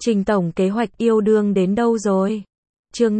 Trình tổng kế hoạch yêu đương đến đâu rồi? Chương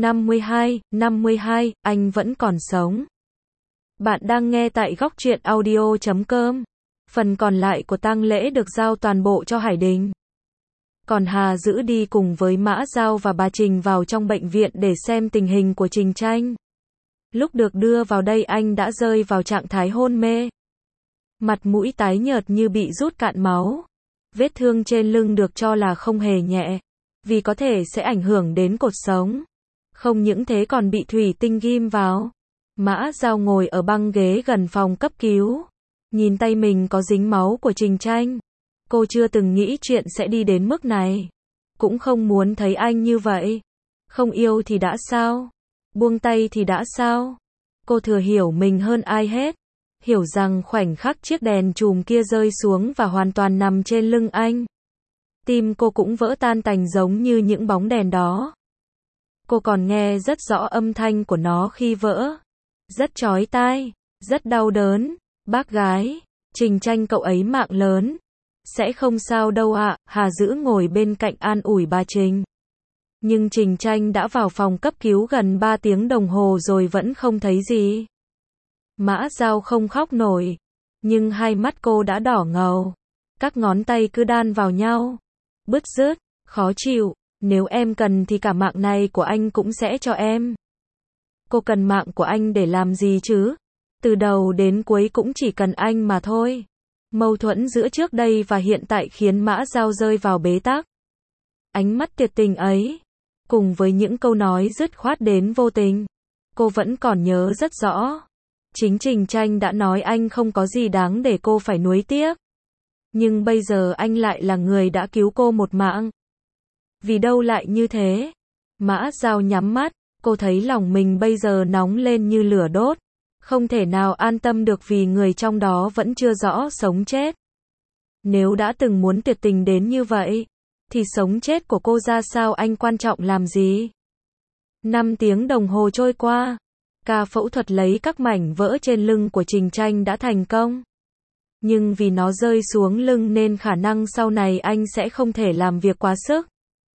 52, anh vẫn còn sống. Bạn đang nghe tại Góc Truyện Audio.com. Phần còn lại của tang lễ được giao toàn bộ cho Hải Đình. Còn Hà Dữ đi cùng với Mã Dao và bà Trình vào trong bệnh viện để xem tình hình của Trình Tranh. Lúc được đưa vào đây anh đã rơi vào trạng thái hôn mê. Mặt mũi tái nhợt như bị rút cạn máu. Vết thương trên lưng được cho là không hề nhẹ, vì có thể sẽ ảnh hưởng đến cột sống. Không những thế còn bị thủy tinh ghim vào. Mã Dao ngồi ở băng ghế gần phòng cấp cứu. Nhìn tay mình có dính máu của Trình Tranh. Cô chưa từng nghĩ chuyện sẽ đi đến mức này. Cũng không muốn thấy anh như vậy. Không yêu thì đã sao? Buông tay thì đã sao? Cô thừa hiểu mình hơn ai hết. Hiểu rằng khoảnh khắc chiếc đèn chùm kia rơi xuống và hoàn toàn nằm trên lưng anh. Tim cô cũng vỡ tan tành giống như những bóng đèn đó. Cô còn nghe rất rõ âm thanh của nó khi vỡ. Rất chói tai, rất đau đớn. Bác gái, Trình Tranh cậu ấy mạng lớn. Sẽ không sao đâu ạ, Hà Dữ ngồi bên cạnh an ủi bà Trình. Nhưng Trình Tranh đã vào phòng cấp cứu gần 3 tiếng đồng hồ rồi vẫn không thấy gì. Mã Dao không khóc nổi, nhưng hai mắt cô đã đỏ ngầu. Các ngón tay cứ đan vào nhau. Bứt rứt, khó chịu, nếu em cần thì cả mạng này của anh cũng sẽ cho em. Cô cần mạng của anh để làm gì chứ? Từ đầu đến cuối cũng chỉ cần anh mà thôi. Mâu thuẫn giữa trước đây và hiện tại khiến Mã Dao rơi vào bế tắc. Ánh mắt tuyệt tình ấy, cùng với những câu nói dứt khoát đến vô tình, cô vẫn còn nhớ rất rõ. Chính Trình Tranh đã nói anh không có gì đáng để cô phải nuối tiếc. Nhưng bây giờ anh lại là người đã cứu cô một mạng. Vì đâu lại như thế? Mã Dao nhắm mắt, cô thấy lòng mình bây giờ nóng lên như lửa đốt. Không thể nào an tâm được vì người trong đó vẫn chưa rõ sống chết. Nếu đã từng muốn tuyệt tình đến như vậy, thì sống chết của cô ra sao anh quan trọng làm gì? 5 tiếng đồng hồ trôi qua. Ca phẫu thuật lấy các mảnh vỡ trên lưng của Trình Tranh đã thành công. Nhưng vì nó rơi xuống lưng nên khả năng sau này anh sẽ không thể làm việc quá sức.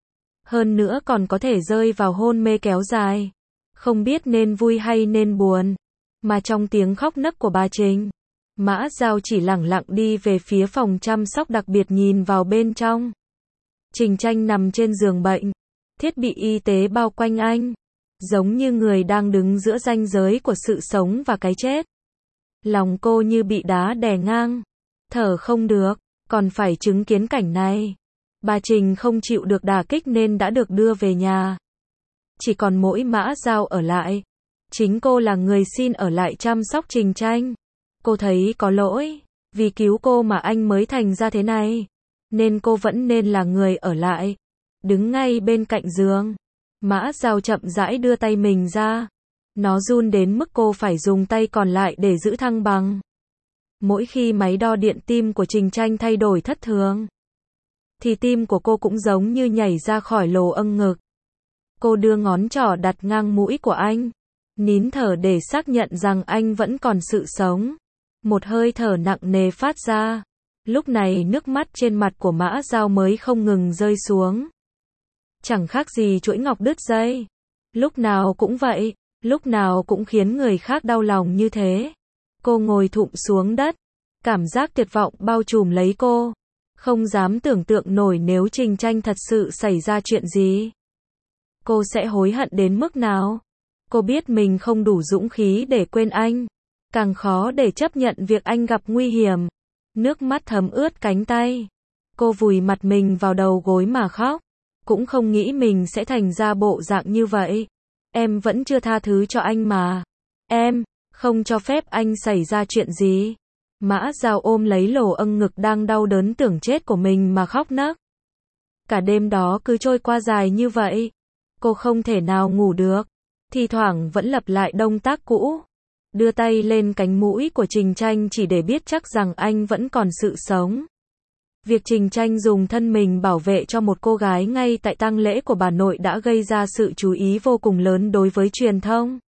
Hơn nữa còn có thể rơi vào hôn mê kéo dài. Không biết nên vui hay nên buồn. Mà trong tiếng khóc nấc của bà Trình, Mã Dao chỉ lẳng lặng đi về phía phòng chăm sóc đặc biệt nhìn vào bên trong. Trình Tranh nằm trên giường bệnh. Thiết bị y tế bao quanh anh. Giống như người đang đứng giữa ranh giới của sự sống và cái chết. Lòng cô như bị đá đè ngang. Thở không được, còn phải chứng kiến cảnh này. Bà Trình không chịu được đả kích nên đã được đưa về nhà. Chỉ còn mỗi Mã Dao ở lại. Chính cô là người xin ở lại chăm sóc Trình Tranh. Cô thấy có lỗi. Vì cứu cô mà anh mới thành ra thế này. Nên cô vẫn nên là người ở lại. Đứng ngay bên cạnh giường. Mã Dao chậm rãi đưa tay mình ra. Nó run đến mức cô phải dùng tay còn lại để giữ thăng bằng. Mỗi khi máy đo điện tim của Trình Tranh thay đổi thất thường, thì tim của cô cũng giống như nhảy ra khỏi lỗ âng ngực. Cô đưa ngón trỏ đặt ngang mũi của anh. Nín thở để xác nhận rằng anh vẫn còn sự sống. Một hơi thở nặng nề phát ra. Lúc này nước mắt trên mặt của Mã Dao mới không ngừng rơi xuống. Chẳng khác gì chuỗi ngọc đứt dây. Lúc nào cũng vậy, lúc nào cũng khiến người khác đau lòng như thế. Cô ngồi thụp xuống đất. Cảm giác tuyệt vọng bao trùm lấy cô. Không dám tưởng tượng nổi nếu Trình Tranh thật sự xảy ra chuyện gì. Cô sẽ hối hận đến mức nào? Cô biết mình không đủ dũng khí để quên anh. Càng khó để chấp nhận việc anh gặp nguy hiểm. Nước mắt thấm ướt cánh tay. Cô vùi mặt mình vào đầu gối mà khóc. Cũng không nghĩ mình sẽ thành ra bộ dạng như vậy. Em vẫn chưa tha thứ cho anh mà. Em không cho phép anh xảy ra chuyện gì. Mã Dao ôm lấy lỗ âng ngực đang đau đớn tưởng chết của mình mà khóc nấc. Cả đêm đó cứ trôi qua dài như vậy. Cô không thể nào ngủ được. Thi thoảng vẫn lặp lại động tác cũ. Đưa tay lên cánh mũi của Trình Tranh chỉ để biết chắc rằng anh vẫn còn sự sống. Việc Trình Tranh dùng thân mình bảo vệ cho một cô gái ngay tại tang lễ của bà nội đã gây ra sự chú ý vô cùng lớn đối với truyền thông.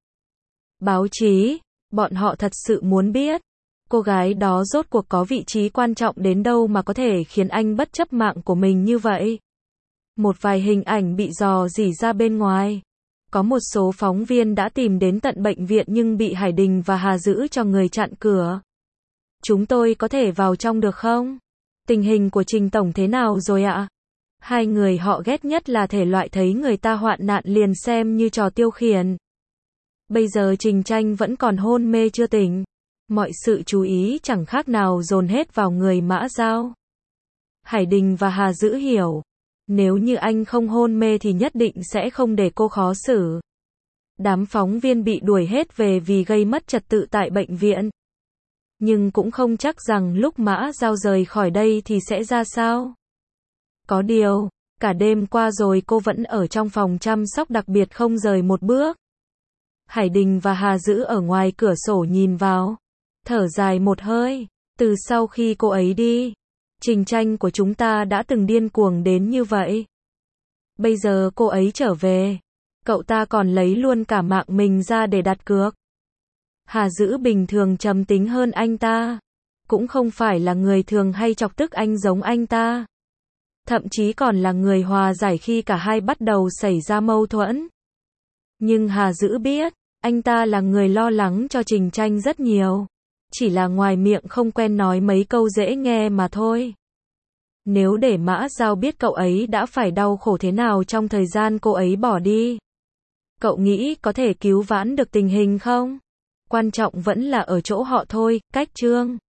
Báo chí, bọn họ thật sự muốn biết. Cô gái đó rốt cuộc có vị trí quan trọng đến đâu mà có thể khiến anh bất chấp mạng của mình như vậy. Một vài hình ảnh bị rò rỉ ra bên ngoài. Có một số phóng viên đã tìm đến tận bệnh viện nhưng bị Hải Đình và Hà giữ cho người chặn cửa. Chúng tôi có thể vào trong được không? Tình hình của Trình Tổng thế nào rồi ạ? Hai người họ ghét nhất là thể loại thấy người ta hoạn nạn liền xem như trò tiêu khiển. Bây giờ Trình Tranh vẫn còn hôn mê chưa tỉnh. Mọi sự chú ý chẳng khác nào dồn hết vào người Mã Dao. Hải Đình và Hà Dữ hiểu. Nếu như anh không hôn mê thì nhất định sẽ không để cô khó xử. Đám phóng viên bị đuổi hết về vì gây mất trật tự tại bệnh viện. Nhưng cũng không chắc rằng lúc Mã Dao rời khỏi đây thì sẽ ra sao. Có điều, cả đêm qua rồi cô vẫn ở trong phòng chăm sóc đặc biệt không rời một bước. Hải Đình và Hà Dữ ở ngoài cửa sổ nhìn vào. Thở dài một hơi. Từ sau khi cô ấy đi, Trình Tranh của chúng ta đã từng điên cuồng đến như vậy. Bây giờ cô ấy trở về. Cậu ta còn lấy luôn cả mạng mình ra để đặt cược. Hà Dữ bình thường trầm tính hơn anh ta. Cũng không phải là người thường hay chọc tức anh giống anh ta. Thậm chí còn là người hòa giải khi cả hai bắt đầu xảy ra mâu thuẫn. Nhưng Hà Dữ biết, anh ta là người lo lắng cho Trình Tranh rất nhiều. Chỉ là ngoài miệng không quen nói mấy câu dễ nghe mà thôi. Nếu để Mã Dao biết cậu ấy đã phải đau khổ thế nào trong thời gian cô ấy bỏ đi, cậu nghĩ có thể cứu vãn được tình hình không? Quan trọng vẫn là ở chỗ họ thôi, cách Trương